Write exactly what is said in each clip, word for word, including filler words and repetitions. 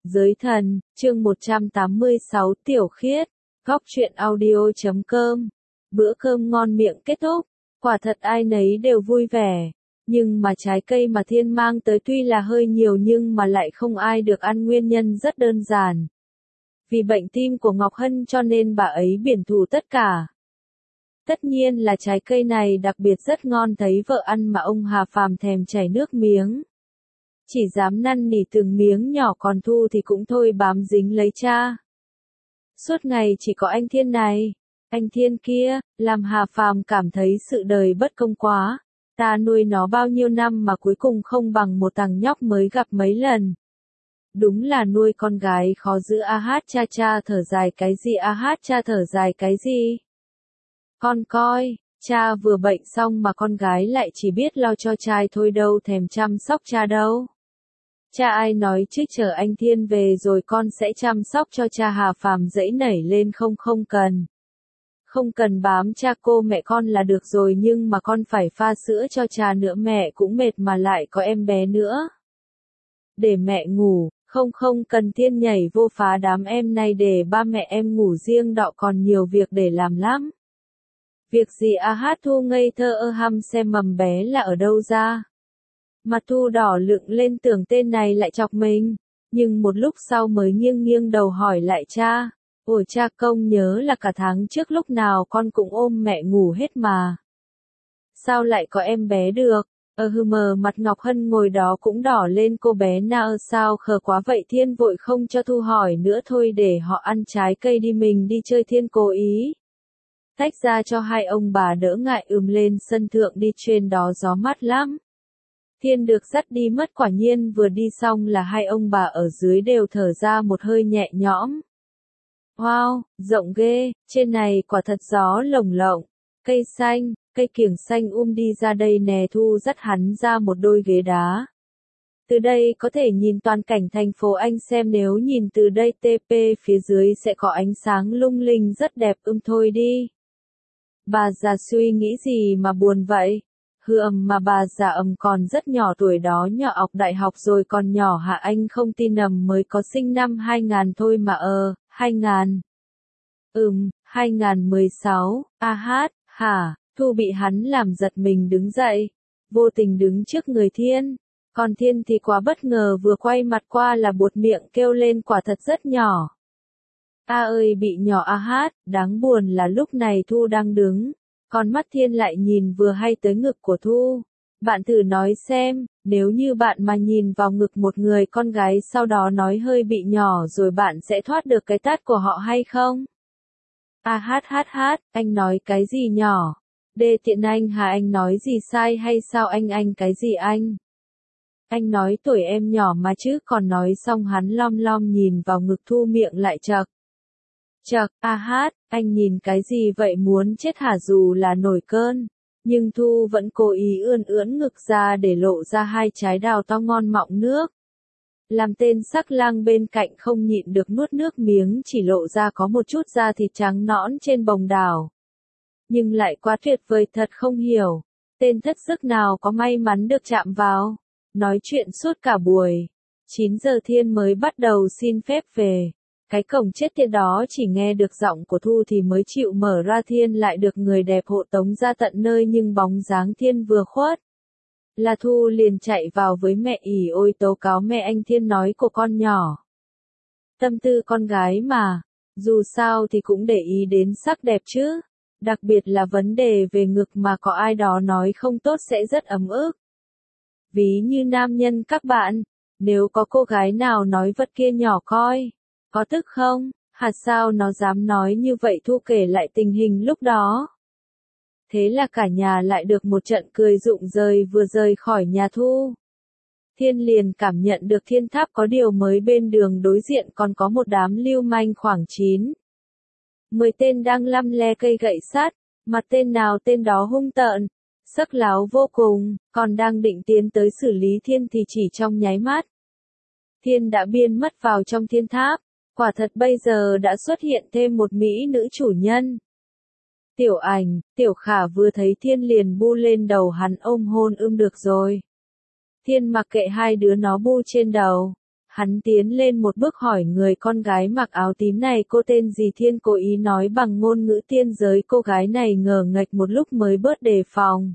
Giới thần, chương một trăm tám mươi sáu Tiểu Khiết, góc truyện audio chấm com. Bữa cơm ngon miệng kết thúc, quả thật ai nấy đều vui vẻ. Nhưng mà trái cây mà Thiên mang tới tuy là hơi nhiều nhưng mà lại không ai được ăn, nguyên nhân rất đơn giản. Vì bệnh tim của Ngọc Hân cho nên bà ấy biển thủ tất cả. Tất nhiên là trái cây này đặc biệt rất ngon, thấy vợ ăn mà ông Hà Phàm thèm chảy nước miếng. Chỉ dám năn nỉ từng miếng nhỏ, còn Thu thì cũng thôi bám dính lấy cha. Suốt ngày chỉ có anh Thiên này, anh Thiên kia, làm Hà Phàm cảm thấy sự đời bất công quá. Ta nuôi nó bao nhiêu năm mà cuối cùng không bằng một thằng nhóc mới gặp mấy lần. Đúng là nuôi con gái khó giữ. A hát cha cha thở dài cái gì, a hát cha thở dài cái gì. Con coi, cha vừa bệnh xong mà con gái lại chỉ biết lo cho trai thôi, đâu thèm chăm sóc cha đâu. Cha ai nói chứ, chờ anh Thiên về rồi con sẽ chăm sóc cho cha. Hà Phàm giãy nảy lên, không không cần. Không cần bám cha cô mẹ con là được rồi, nhưng mà con phải pha sữa cho cha nữa, mẹ cũng mệt mà lại có em bé nữa. Để mẹ ngủ, không không cần. Thiên nhảy vô phá đám em này, để ba mẹ em ngủ riêng đọ, còn nhiều việc để làm lắm. Việc gì? A hát Thu ngây thơ ơ hăm xem mầm bé là ở đâu ra. Mặt Thu đỏ lựng lên, tưởng tên này lại chọc mình, nhưng một lúc sau mới nghiêng nghiêng đầu hỏi lại cha. Ủa cha, công nhớ là cả tháng trước lúc nào con cũng ôm mẹ ngủ hết mà. Sao lại có em bé được? Ờ hừ mờ mặt Ngọc Hân ngồi đó cũng đỏ lên, cô bé nào sao khờ quá vậy? Thiên vội không cho Thu hỏi nữa, thôi để họ ăn trái cây đi, mình đi chơi. Thiên cố ý tách ra cho hai ông bà đỡ ngại, ừm lên sân thượng đi, trên đó gió mát lắm. Thiên được dắt đi mất, quả nhiên vừa đi xong là hai ông bà ở dưới đều thở ra một hơi nhẹ nhõm. Wow, rộng ghê, trên này quả thật gió lồng lộng, cây xanh, cây kiểng xanh um đi ra đây nè. Thu dắt hắn ra một đôi ghế đá. Từ đây có thể nhìn toàn cảnh thành phố, anh xem nếu nhìn từ đây tê pê phía dưới sẽ có ánh sáng lung linh rất đẹp. Ưm thôi đi. Bà già suy nghĩ gì mà buồn vậy? Hư ầm mà bà già ầm còn rất nhỏ, tuổi đó nhỏ học đại học rồi còn nhỏ hả? Anh không tin, ầm mới có sinh năm hai nghìn thôi mà. Ờ, hai nghìn. Ừm, hai nghìn mười sáu. A hát, hả? Thu bị hắn làm giật mình đứng dậy, vô tình đứng trước người Thiên. Còn Thiên thì quá bất ngờ, vừa quay mặt qua là buột miệng kêu lên, quả thật rất nhỏ. A ơi bị nhỏ. A hát, đáng buồn là lúc này Thu đang đứng, con mắt Thiên lại nhìn vừa hay tới ngực của Thu. Bạn thử nói xem, nếu như bạn mà nhìn vào ngực một người con gái sau đó nói hơi bị nhỏ rồi, bạn sẽ thoát được cái tát của họ hay không? A hát hát hát, anh nói cái gì nhỏ? Đê tiện anh hả? Anh nói gì sai hay sao? Anh anh cái gì anh? Anh nói tuổi em nhỏ mà chứ. Còn nói xong hắn lom lom nhìn vào ngực Thu, miệng lại chậc chậc. A hát, anh nhìn cái gì vậy, muốn chết hả? Dù là nổi cơn, nhưng Thu vẫn cố ý ươn ưỡn ngực ra để lộ ra hai trái đào to ngon mọng nước. Làm tên sắc lang bên cạnh không nhịn được nuốt nước miếng, chỉ lộ ra có một chút da thịt trắng nõn trên bồng đào. Nhưng lại quá tuyệt vời, thật không hiểu, tên thất sức nào có may mắn được chạm vào. Nói chuyện suốt cả buổi, chín giờ Thiên mới bắt đầu xin phép về. Cái cổng chết tiệt đó chỉ nghe được giọng của Thu thì mới chịu mở ra. Thiên lại được người đẹp hộ tống ra tận nơi, nhưng bóng dáng Thiên vừa khuất là Thu liền chạy vào với mẹ, ỉ ôi tố cáo mẹ. Anh Thiên nói của con nhỏ, tâm tư con gái mà, dù sao thì cũng để ý đến sắc đẹp chứ, đặc biệt là vấn đề về ngực mà có ai đó nói không tốt sẽ rất ấm ức. Ví như nam nhân các bạn, nếu có cô gái nào nói vật kia nhỏ coi, có tức không? Hả, sao nó dám nói như vậy? Thu kể lại tình hình lúc đó. Thế là cả nhà lại được một trận cười rụng rời. Vừa rời khỏi nhà Thu, Thiên liền cảm nhận được thiên tháp có điều mới. Bên đường đối diện còn có một đám lưu manh khoảng chín mười tên đang lăm le cây gậy sắt, mặt tên nào tên đó hung tợn, sắc láo vô cùng, còn đang định tiến tới xử lý Thiên thì chỉ trong nháy mắt, Thiên đã biến mất vào trong thiên tháp. Quả thật bây giờ đã xuất hiện thêm một mỹ nữ chủ nhân. Tiểu Ảnh, Tiểu Khả vừa thấy Thiên liền bu lên đầu hắn ôm hôn. Ưm được rồi. Thiên mặc kệ hai đứa nó bu trên đầu. Hắn tiến lên một bước hỏi người con gái mặc áo tím này cô tên gì, Thiên cố ý nói bằng ngôn ngữ tiên giới. Cô gái này ngờ nghệch một lúc mới bớt đề phòng.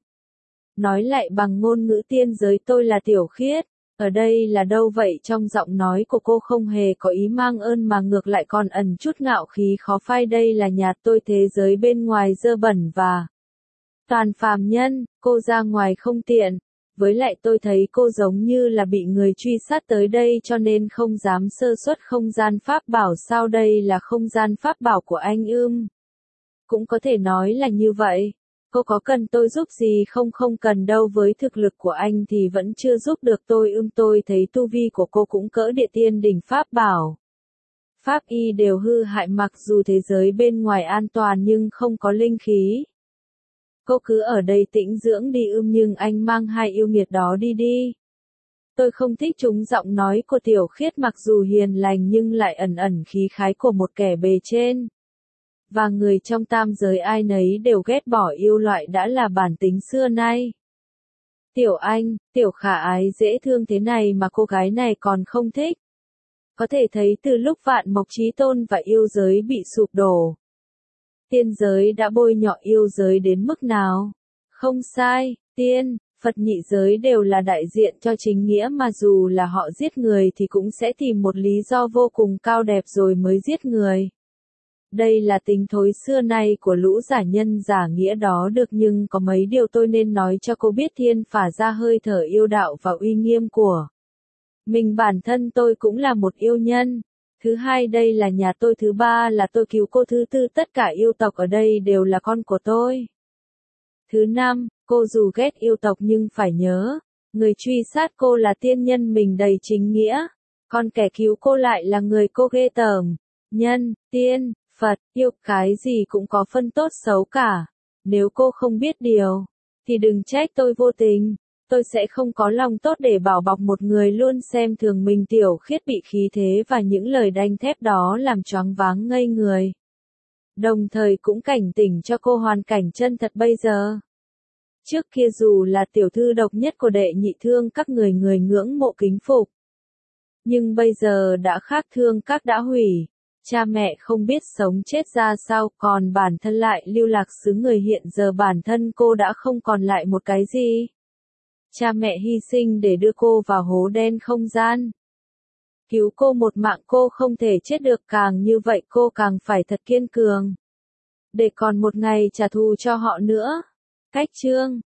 Nói lại bằng ngôn ngữ tiên giới, tôi là Tiểu Khiết. Ở đây là đâu vậy? Trong giọng nói của cô không hề có ý mang ơn mà ngược lại còn ẩn chút ngạo khí khó phai. Đây là nhà tôi, thế giới bên ngoài dơ bẩn và toàn phàm nhân, cô ra ngoài không tiện. Với lại tôi thấy cô giống như là bị người truy sát tới đây cho nên không dám sơ suất. Không gian pháp bảo sao? Đây là không gian pháp bảo của anh ưm. Cũng có thể nói là như vậy. Cô có cần tôi giúp gì không? Không cần đâu, với thực lực của anh thì vẫn chưa giúp được tôi ưm. Tôi thấy tu vi của cô cũng cỡ địa tiên đỉnh, pháp bảo pháp y đều hư hại, mặc dù thế giới bên ngoài an toàn nhưng không có linh khí. Cô cứ ở đây tĩnh dưỡng đi ưm, nhưng anh mang hai yêu nghiệt đó đi đi. Tôi không thích chúng. Giọng nói của Tiểu Khiết mặc dù hiền lành nhưng lại ẩn ẩn khí khái của một kẻ bề trên. Và người trong tam giới ai nấy đều ghét bỏ yêu loại đã là bản tính xưa nay. Tiểu Anh, Tiểu khả ái dễ thương thế này mà cô gái này còn không thích. Có thể thấy từ lúc Vạn Mộc Chí Tôn và yêu giới bị sụp đổ, tiên giới đã bôi nhọ yêu giới đến mức nào? Không sai, tiên, Phật nhị giới đều là đại diện cho chính nghĩa, mà dù là họ giết người thì cũng sẽ tìm một lý do vô cùng cao đẹp rồi mới giết người. Đây là tính thối xưa nay của lũ giả nhân giả nghĩa đó được, nhưng có mấy điều tôi nên nói cho cô biết. Thiên phả ra hơi thở yêu đạo và uy nghiêm của mình. Bản thân tôi cũng là một yêu nhân. Thứ hai, đây là nhà tôi. Thứ ba là tôi cứu cô. Thứ tư, tất cả yêu tộc ở đây đều là con của tôi. Thứ năm, cô dù ghét yêu tộc nhưng phải nhớ, người truy sát cô là tiên nhân mình đầy chính nghĩa. Còn kẻ cứu cô lại là người cô ghê tởm. Nhân, tiên, Phật, yêu, cái gì cũng có phân tốt xấu cả. Nếu cô không biết điều, thì đừng trách tôi vô tình. Tôi sẽ không có lòng tốt để bảo bọc một người luôn xem thường mình. Tiểu Khiết bị khí thế và những lời đanh thép đó làm choáng váng ngây người. Đồng thời cũng cảnh tỉnh cho cô hoàn cảnh chân thật bây giờ. Trước kia dù là tiểu thư độc nhất của Đệ Nhị Thương các, người người ngưỡng mộ kính phục. Nhưng bây giờ đã khác, thương các đã hủy. Cha mẹ không biết sống chết ra sao, còn bản thân lại lưu lạc xứ người. Hiện giờ bản thân cô đã không còn lại một cái gì. Cha mẹ hy sinh để đưa cô vào hố đen không gian. Cứu cô một mạng, cô không thể chết được, càng như vậy cô càng phải thật kiên cường. Để còn một ngày trả thù cho họ nữa. Cách chương